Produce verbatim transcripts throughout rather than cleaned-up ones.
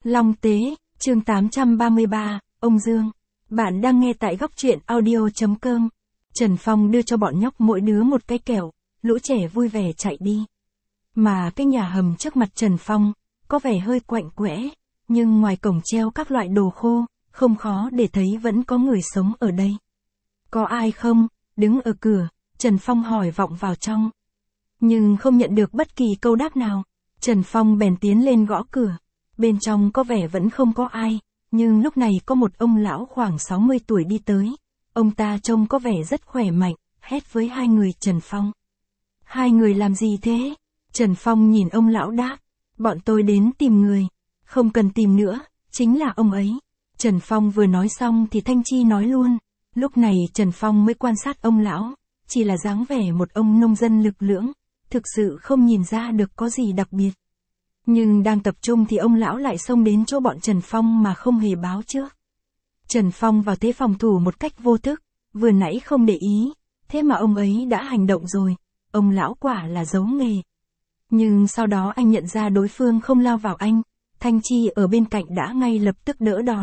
Long Tế, chương tám trăm ba mươi ba, ông Dương. Bạn đang nghe tại góc truyện audio.com. Trần Phong đưa cho bọn nhóc mỗi đứa một cái kẹo, lũ trẻ vui vẻ chạy đi. Mà cái nhà hầm trước mặt Trần Phong, có vẻ hơi quạnh quẽ, nhưng ngoài cổng treo các loại đồ khô, không khó để thấy vẫn có người sống ở đây. Có ai không? Đứng ở cửa, Trần Phong hỏi vọng vào trong. Nhưng không nhận được bất kỳ câu đáp nào, Trần Phong bèn tiến lên gõ cửa. Bên trong có vẻ vẫn không có ai, nhưng lúc này có một ông lão khoảng sáu mươi tuổi đi tới. Ông ta trông có vẻ rất khỏe mạnh, hét với hai người Trần Phong. Hai người làm gì thế? Trần Phong nhìn ông lão đáp. Bọn tôi đến tìm người. Không cần tìm nữa, chính là ông ấy. Trần Phong vừa nói xong thì Thanh Chi nói luôn. Lúc này Trần Phong mới quan sát ông lão, chỉ là dáng vẻ một ông nông dân lực lưỡng, thực sự không nhìn ra được có gì đặc biệt. Nhưng đang tập trung thì ông lão lại xông đến chỗ bọn Trần Phong mà không hề báo trước. Trần Phong vào thế phòng thủ một cách vô thức, vừa nãy không để ý, thế mà ông ấy đã hành động rồi, ông lão quả là giấu nghề. Nhưng sau đó anh nhận ra đối phương không lao vào anh, Thanh Chi ở bên cạnh đã ngay lập tức đỡ đòn.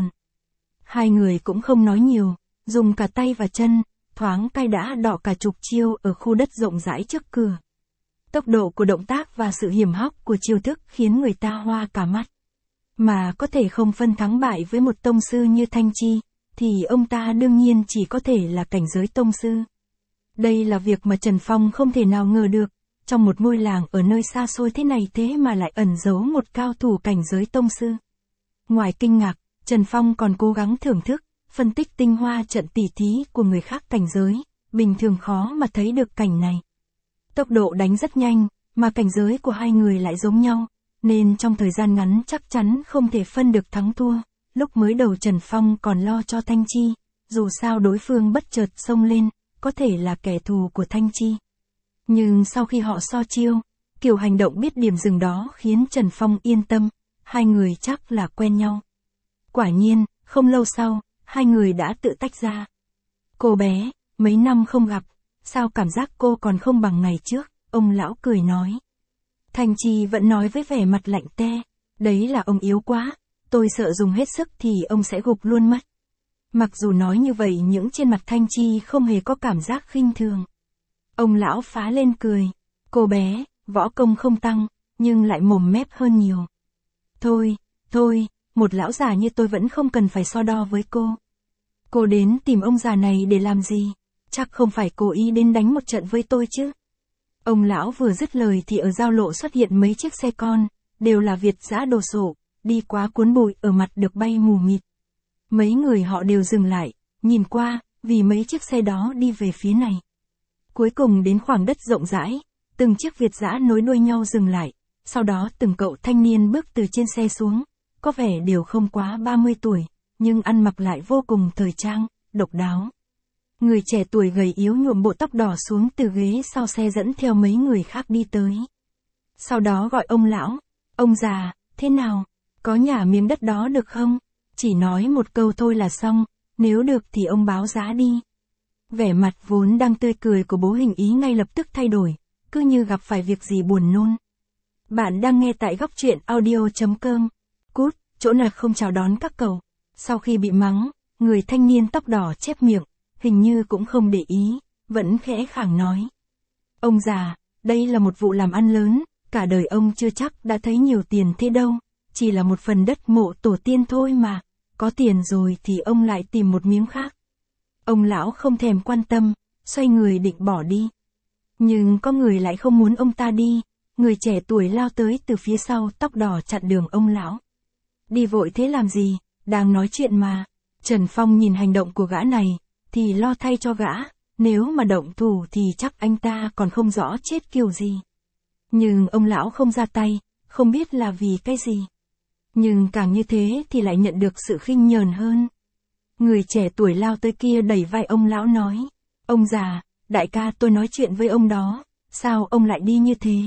Hai người cũng không nói nhiều, dùng cả tay và chân, thoáng cái đã đọ cả chục chiêu ở khu đất rộng rãi trước cửa. Tốc độ của động tác và sự hiểm hóc của chiêu thức khiến người ta hoa cả mắt. Mà có thể không phân thắng bại với một tông sư như Thanh Chi, thì ông ta đương nhiên chỉ có thể là cảnh giới tông sư. Đây là việc mà Trần Phong không thể nào ngờ được, trong một ngôi làng ở nơi xa xôi thế này thế mà lại ẩn giấu một cao thủ cảnh giới tông sư. Ngoài kinh ngạc, Trần Phong còn cố gắng thưởng thức, phân tích tinh hoa trận tỉ thí của người khác cảnh giới, bình thường khó mà thấy được cảnh này. Tốc độ đánh rất nhanh, mà cảnh giới của hai người lại giống nhau, nên trong thời gian ngắn chắc chắn không thể phân được thắng thua. Lúc mới đầu Trần Phong còn lo cho Thanh Chi, dù sao đối phương bất chợt xông lên, có thể là kẻ thù của Thanh Chi. Nhưng sau khi họ so chiêu, kiểu hành động biết điểm dừng đó khiến Trần Phong yên tâm, hai người chắc là quen nhau. Quả nhiên, không lâu sau, hai người đã tự tách ra. Cô bé, mấy năm không gặp, sao cảm giác cô còn không bằng ngày trước, ông lão cười nói. Thanh Chi vẫn nói với vẻ mặt lạnh te, đấy là ông yếu quá, tôi sợ dùng hết sức thì ông sẽ gục luôn mất. Mặc dù nói như vậy nhưng trên mặt Thanh Chi không hề có cảm giác khinh thường. Ông lão phá lên cười, cô bé, võ công không tăng, nhưng lại mồm mép hơn nhiều. Thôi, thôi, một lão già như tôi vẫn không cần phải so đo với cô. Cô đến tìm ông già này để làm gì? Chắc không phải cố ý đến đánh một trận với tôi chứ. Ông lão vừa dứt lời thì ở giao lộ xuất hiện mấy chiếc xe con, đều là Việt dã đồ sộ, đi quá cuốn bụi ở mặt được bay mù mịt. Mấy người họ đều dừng lại, nhìn qua, vì mấy chiếc xe đó đi về phía này. Cuối cùng đến khoảng đất rộng rãi, từng chiếc Việt dã nối đuôi nhau dừng lại, sau đó từng cậu thanh niên bước từ trên xe xuống, có vẻ đều không quá ba mươi tuổi, nhưng ăn mặc lại vô cùng thời trang, độc đáo. Người trẻ tuổi gầy yếu nhuộm bộ tóc đỏ xuống từ ghế sau xe dẫn theo mấy người khác đi tới. Sau đó gọi ông lão, ông già, thế nào, có nhả miếng đất đó được không? Chỉ nói một câu thôi là xong, nếu được thì ông báo giá đi. Vẻ mặt vốn đang tươi cười của bố Hình Ý ngay lập tức thay đổi, cứ như gặp phải việc gì buồn nôn. Bạn đang nghe tại góc truyện audio.com. Cút, chỗ nào không chào đón các cậu. Sau khi bị mắng, người thanh niên tóc đỏ chép miệng, hình như cũng không để ý, vẫn khẽ khàng nói. Ông già, đây là một vụ làm ăn lớn, cả đời ông chưa chắc đã thấy nhiều tiền thế đâu, chỉ là một phần đất mộ tổ tiên thôi mà, có tiền rồi thì ông lại tìm một miếng khác. Ông lão không thèm quan tâm, xoay người định bỏ đi. Nhưng có người lại không muốn ông ta đi, người trẻ tuổi lao tới từ phía sau tóc đỏ chặn đường ông lão. Đi vội thế làm gì, đang nói chuyện mà. Trần Phong nhìn hành động của gã này, thì lo thay cho gã, nếu mà động thủ thì chắc anh ta còn không rõ chết kiểu gì. Nhưng ông lão không ra tay, không biết là vì cái gì. Nhưng càng như thế thì lại nhận được sự khinh nhờn hơn. Người trẻ tuổi lao tới kia đẩy vai ông lão nói, ông già, đại ca tôi nói chuyện với ông đó, sao ông lại đi như thế?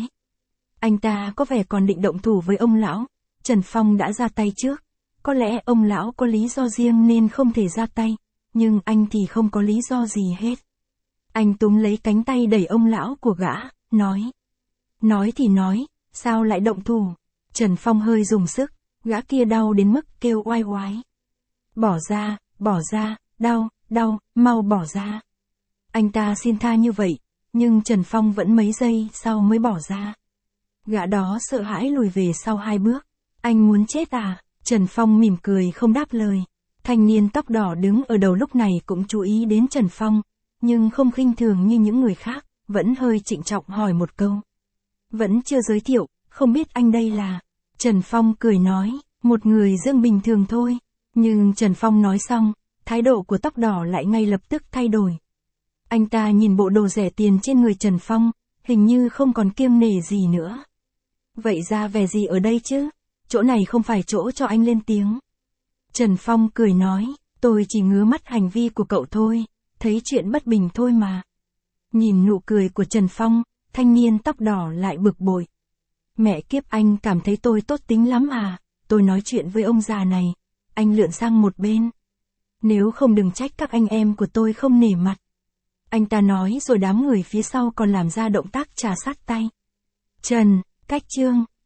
Anh ta có vẻ còn định động thủ với ông lão, Trần Phong đã ra tay trước, có lẽ ông lão có lý do riêng nên không thể ra tay, nhưng anh thì không có lý do gì hết. Anh túm lấy cánh tay đẩy ông lão của gã, nói. Nói thì nói, sao lại động thủ? Trần Phong hơi dùng sức, Gã kia đau đến mức kêu oai oái. Bỏ ra, bỏ ra, đau, đau, mau bỏ ra. Anh ta xin tha như vậy, nhưng Trần Phong vẫn mấy giây sau mới bỏ ra. Gã đó sợ hãi lùi về sau hai bước. Anh muốn chết à? Trần Phong mỉm cười không đáp lời. Thanh niên tóc đỏ đứng ở đầu lúc này cũng chú ý đến Trần Phong, nhưng không khinh thường như những người khác, vẫn hơi trịnh trọng hỏi một câu. Vẫn chưa giới thiệu, không biết anh đây là... Trần Phong cười nói, một người dương bình thường thôi. Nhưng Trần Phong nói xong, thái độ của tóc đỏ lại ngay lập tức thay đổi. Anh ta nhìn bộ đồ rẻ tiền trên người Trần Phong, hình như không còn kiêng nể gì nữa. Vậy ra vẻ gì ở đây chứ? Chỗ này không phải chỗ cho anh lên tiếng. Trần Phong cười nói, tôi chỉ ngứa mắt hành vi của cậu thôi, thấy chuyện bất bình thôi mà. Nhìn nụ cười của Trần Phong, thanh niên tóc đỏ lại bực bội. Mẹ kiếp, anh cảm thấy tôi tốt tính lắm à? Tôi nói chuyện với ông già này, anh lượn sang một bên. Nếu không đừng trách các anh em của tôi không nể mặt. Anh ta nói rồi đám người phía sau còn làm ra động tác trà sát tay. Trần, cách Trương.